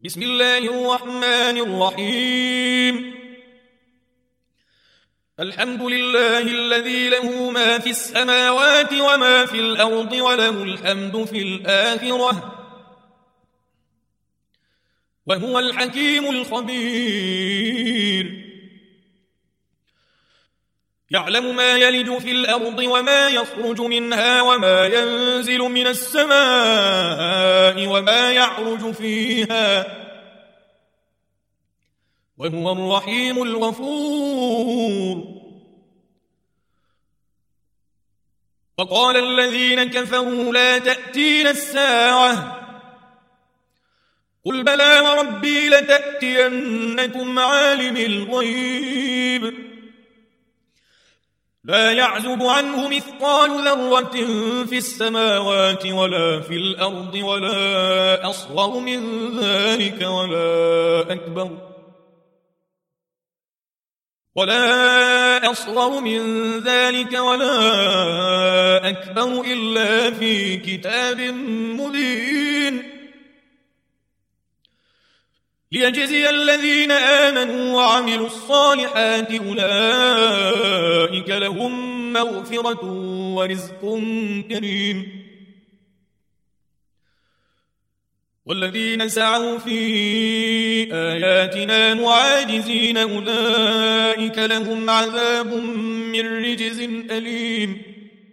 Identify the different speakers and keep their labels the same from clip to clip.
Speaker 1: بسم الله الرحمن الرحيم. الحمد لله الذي له ما في السماوات وما في الأرض وله الحمد في الآخرة وهو الحكيم الخبير. يعلم ما يلج في الأرض وما يخرج منها وما ينزل من السماء وما يعرج فيها وهو الرحيم الغفور. وقال الذين كفروا لا تأتينا الساعة قل بلى وربي لتأتينكم عالم الغيب لا يعزب عنه مثقال ذرة في السماوات ولا في الأرض ولا أصغر من ذلك ولا أكبر إلا في كتاب مبين ليجزي الذين آمنوا وعملوا الصالحات أولئك لهم مغفرة ورزق كريم. والذين سعوا في آياتنا معاجزين أولئك لهم عذاب من رجز أليم.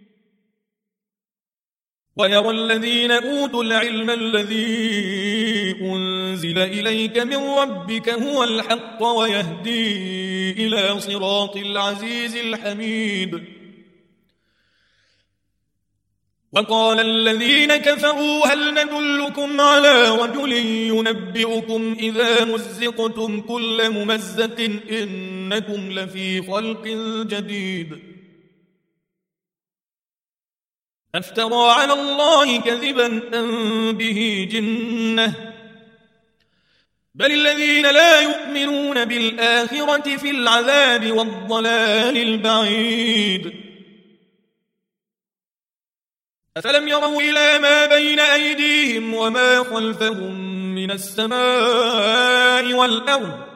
Speaker 1: ويرى الذين أوتوا العلم الذي أنزل إليك من ربك هو الحق ويهدي إلى صراط العزيز الحميد. وقال الذين كفروا هل ندلكم على رجل ينبئكم إذا مزقتم كل ممزق إنكم لفي خلق جديد أفترى على الله كذبا أم به جنة بل الذين لا يؤمنون بالآخرة في العذاب والضلال البعيد. أفلم يروا إلى ما بين أيديهم وما خلفهم من السماء والأرض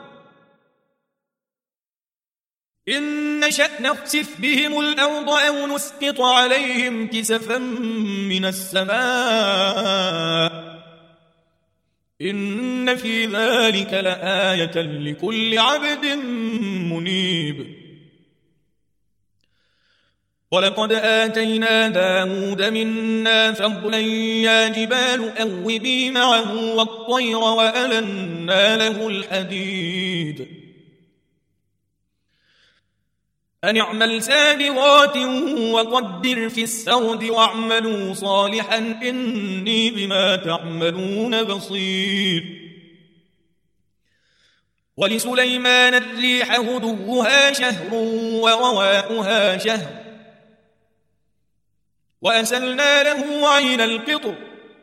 Speaker 1: إن نشأ نخسف بهم الأرض أو نسقط عليهم كسفا من السماء إن في ذلك لآية لكل عبد منيب. ولقد آتينا داود منا فضلا يا جبال أوبي معه والطير وألنا له الحديد أن اعمل سابغات وقدر في السرد واعملوا صالحا إني بما تعملون بصير. ولسليمان الريح غدوها شهر ورواؤها شهر وأسلنا له عين القطر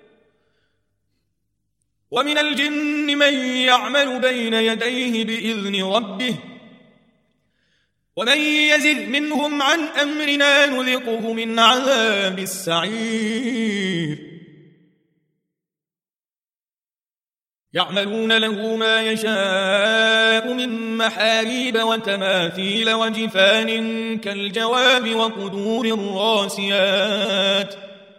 Speaker 1: ومن الجن من يعمل بين يديه بإذن ربه ومن يزغ منهم عن أمرنا نذقه من عذاب السعير. يعملون له ما يشاء من محاريب وتماثيل وجفان كالجواب وقدور الراسيات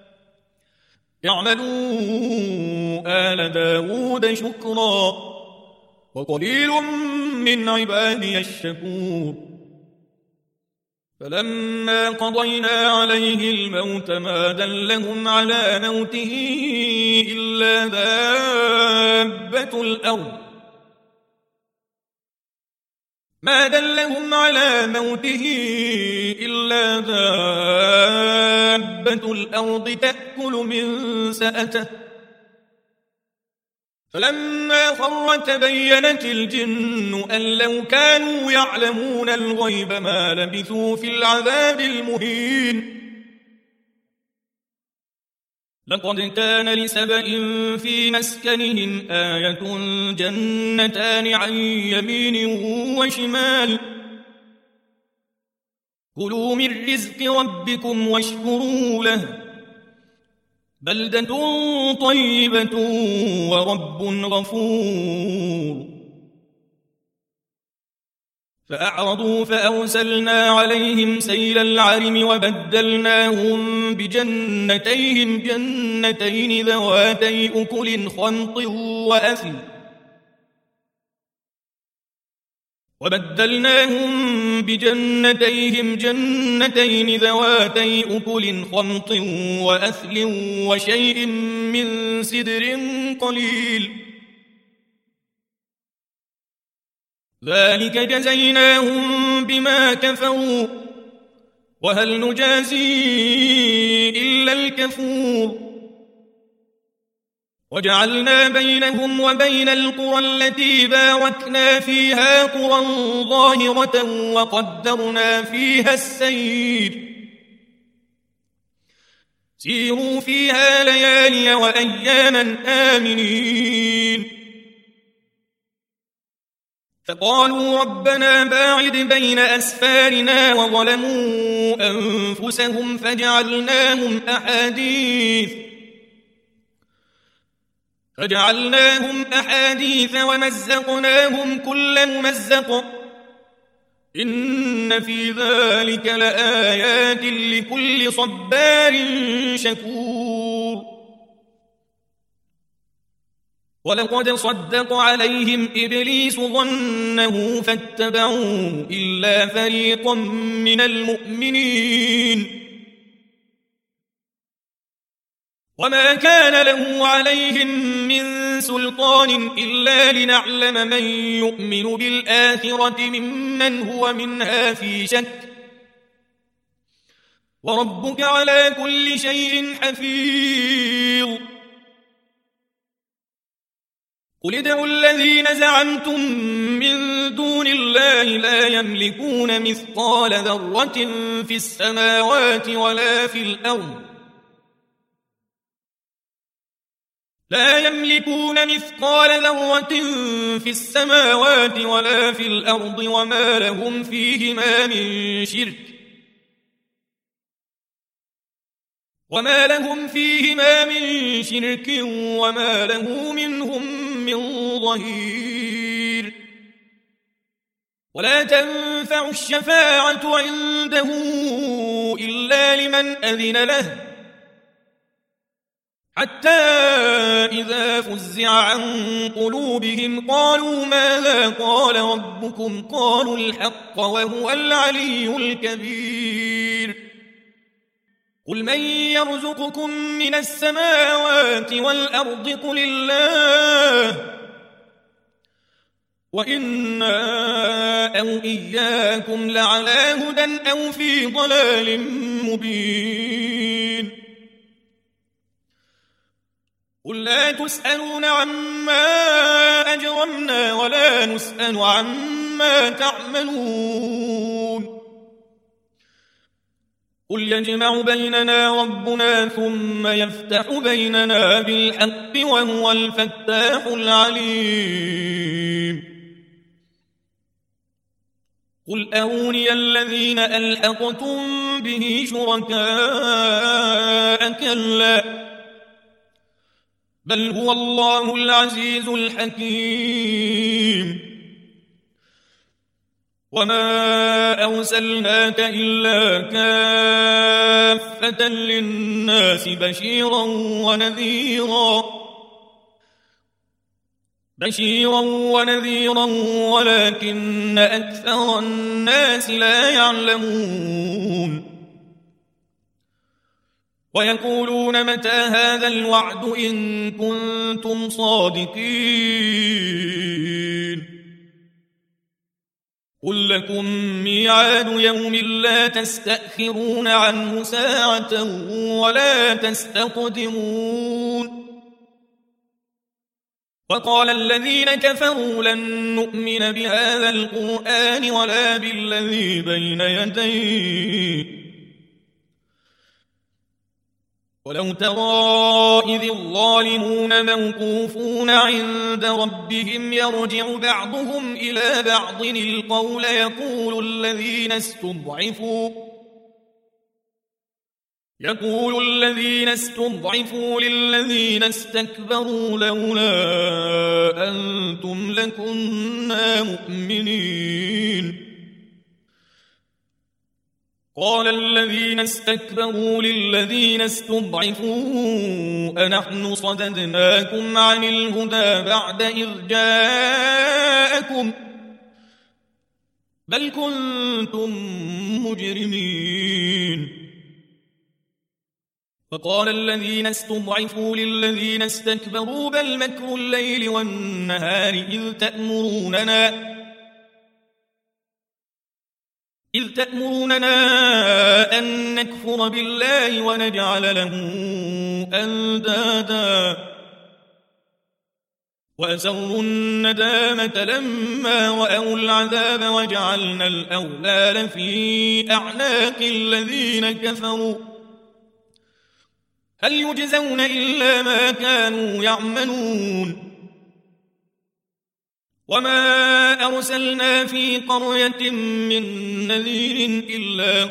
Speaker 1: اعملوا آل داود شكرا وقليل من عبادي الشكور. فلما قضينا عليه الموت ما دلهم على موته إلا دابة الأرض تأكل من سأته فلما خر تبينت الجن أن لو كانوا يعلمون الغيب ما لبثوا في العذاب المهين. لقد كان لسبإ في مسكنهم آية جنتان عن يمين وشمال كلوا من رزق ربكم واشكروا له بلدة طيبة ورب غفور. فأعرضوا فأرسلنا عليهم سيل العرم وبدلناهم بجنتيهم جنتين ذواتي أكل خمط وأثل وشيء من سدر قليل ذلك جزيناهم بما كفروا وهل نجازي إلا الكفور. وجعلنا بينهم وبين القرى التي باركنا فيها قرى ظاهرة وقدرنا فيها السير سيروا فيها ليالي وأياما آمنين. فقالوا ربنا باعد بين أسفارنا وظلموا أنفسهم فجعلناهم أحاديث ومزقناهم كل ممزق إن في ذلك لآيات لكل صبار شكور. ولقد صدق عليهم إبليس ظنه فاتبعوه إلا فريقا من المؤمنين وما كان له عليهم من سلطان إلا لنعلم من يؤمن بالآخرة ممن هو منها في شك وربك على كل شيء حفيظ. قل ادعوا الذين زعمتم من دون الله لا يملكون مثقال ذرة في السماوات ولا في الأرض وما لهم فيهما من شرك وما له منهم من ظهير. ولا تنفع الشفاعة عنده إلا لمن أذن له حتى إذا فزع عن قلوبهم قالوا ماذا قال ربكم قالوا الحق وهو العلي الكبير. قل من يرزقكم من السماوات والأرض قل الله وإنا أو إياكم لعلى هدى أو في ضلال مبين. قل لا تسألون عما أجرمنا ولا نسأل عما تعملون. قل يجمع بيننا ربنا ثم يفتح بيننا بالحق وهو الفتاح العليم. قل أروني الذين ألحقتم به شركاء كلا بل هو الله العزيز الحكيم. وما أرسلناك إلا كافة للناس بشيرا ونذيرا ولكن أكثر الناس لا يعلمون. ويقولون متى هذا الوعد إن كنتم صادقين. قل لكم ميعاد يوم لا تستأخرون عنه ساعة ولا تستقدمون. وقال الذين كفروا لن نؤمن بهذا القرآن ولا بالذي بين يديه ولو ترى إذ الظالمون موقوفون عند ربهم يرجع بعضهم إلى بعض القول يقول الذين استضعفوا للذين استكبروا لولا أنتم لكنا مؤمنين قال الذين استكبروا للذين استضعفوا أنحن صددناكم عن الهدى بعد إذ جاءكم بل كنتم مجرمين فقال الذين استضعفوا للذين استكبروا بل مكر الليل والنهار إذ تأمروننا أن نكفر بالله ونجعل له أندادا وأسروا الندامة لما رأوا العذاب وجعلنا الأغلال في أعناق الذين كفروا هل يجزون إلا ما كانوا يعملون وما أرسلنا في قرية من نذير إلا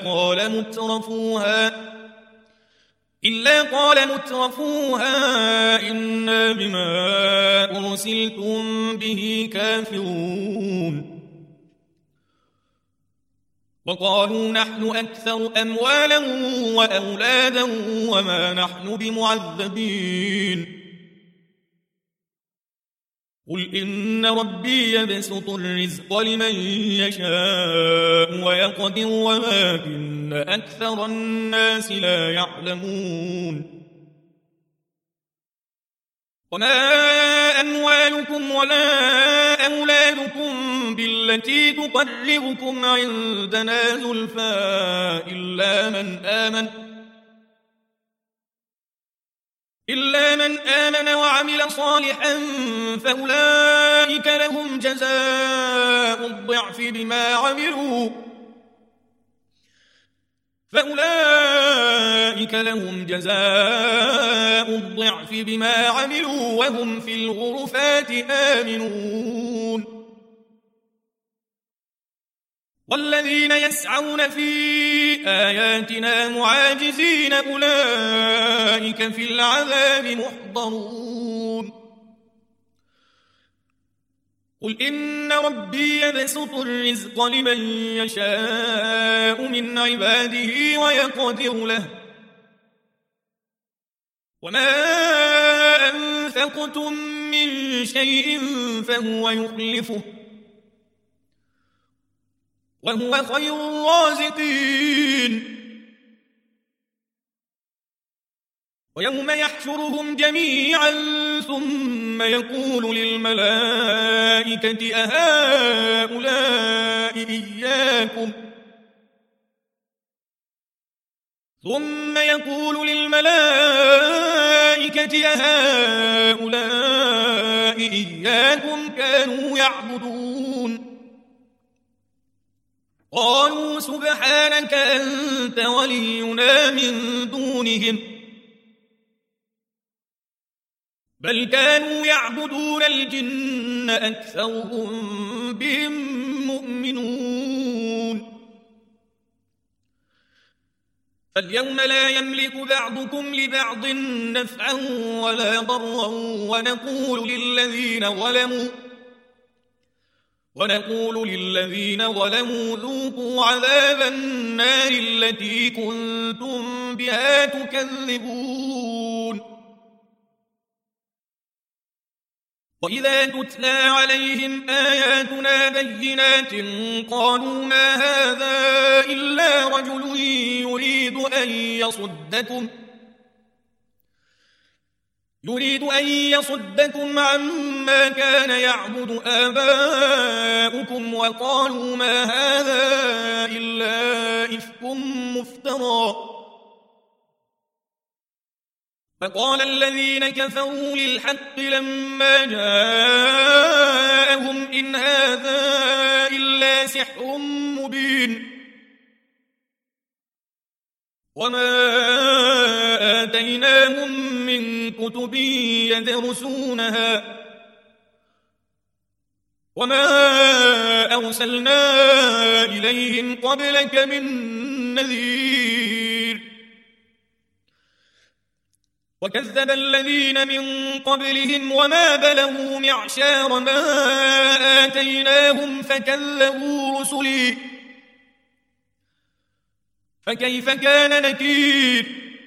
Speaker 1: قال مترفوها إنا بما أرسلتم به كافرون وقالوا نحن أكثر أموالا وأولادا وما نحن بمعذبين قل إن ربي يبسط الرزق لمن يشاء ويقدر ولكن أكثر الناس لا يعلمون وما أموالكم ولا أولادكم بالتي تقربكم عندنا زلفى إلا من آمن وعمل صالحا فأولئك لهم جزاء الضعف بما عملوا وهم في الغرفات آمنون والذين يسعون في آياتنا معاجزين أولئك في العذاب محضرون قل إن ربي يبسط الرزق لمن يشاء من عباده ويقدر له وما أنفقتم من شيء فهو يخلفه وهو خير الرازقين ويوم يحشرهم جميعا ثم يقول للملائكة أهؤلاء إياكم كانوا يعبدون قالوا سبحانك أنت ولينا من دونهم بل كانوا يعبدون الجن أكثرهم بهم مؤمنون فاليوم لا يملك بعضكم لبعض نفعا ولا ضرا ونقول للذين ظلموا ذوقوا عذاب النار التي كنتم بها تكذبون وإذا تتلى عليهم آياتنا بينات قالوا ما هذا إلا رجل يريد أن يصدكم عما كان يعبد آباؤكم وقالوا ما هذا إلا إفك مفترى فقال الذين كفروا للحق لما جاءهم إن هذا إلا سحر مبين وما آتيناهم من كتب يدرسونها وما أرسلنا إليهم قبلك من نذير وكذب الذين من قبلهم وما بلغوا معشار ما آتيناهم فكذبوا رسلي فكيف كان نكير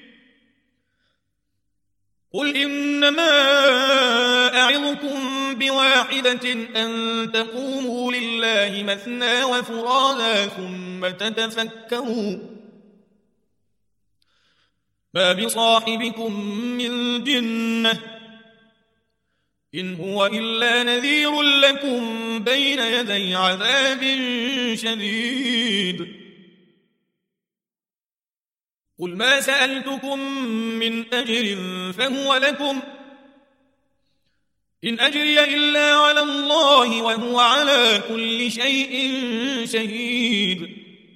Speaker 1: قل إنما أعظكم بواحدة أن تقوموا لله مثنى وفرادا ثم تتفكروا ما بصاحبكم من جنة إن هو إلا نذير لكم بين يدي عذاب شديد قل ما سألتكم من أجر فهو لكم إن أجري إلا على الله وهو على كل شيء شهيد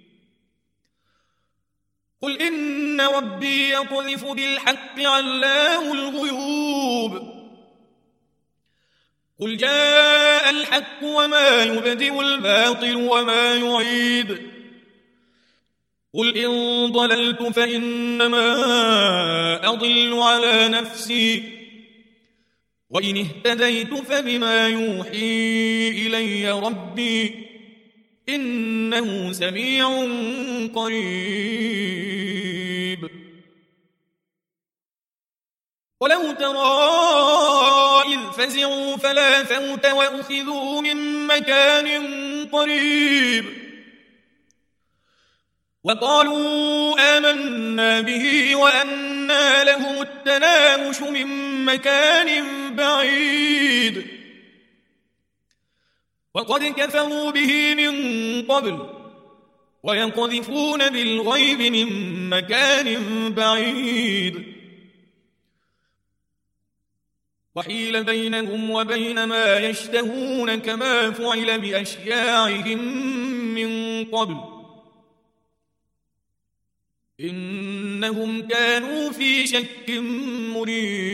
Speaker 1: قل إن ربي يقذف بالحق علام الغيوب قل جاء الحق وما يبدئ الباطل وما يعيد قل إن ضللت فإنما أضل على نفسي وإن اهتديت فبما يوحي إلي ربي إنه سميع قريب ولو ترى إذ فزعوا فلا فوت وأخذوا من مكان قريب وقالوا آمنا به وأنى لهم التناوش من مكان بعيد وقد كفروا به من قبل ويقذفون بالغيب من مكان بعيد وحيل بينهم وبين ما يشتهون كما فعل بأشياعهم من قبل إنهم كانوا في شك مريب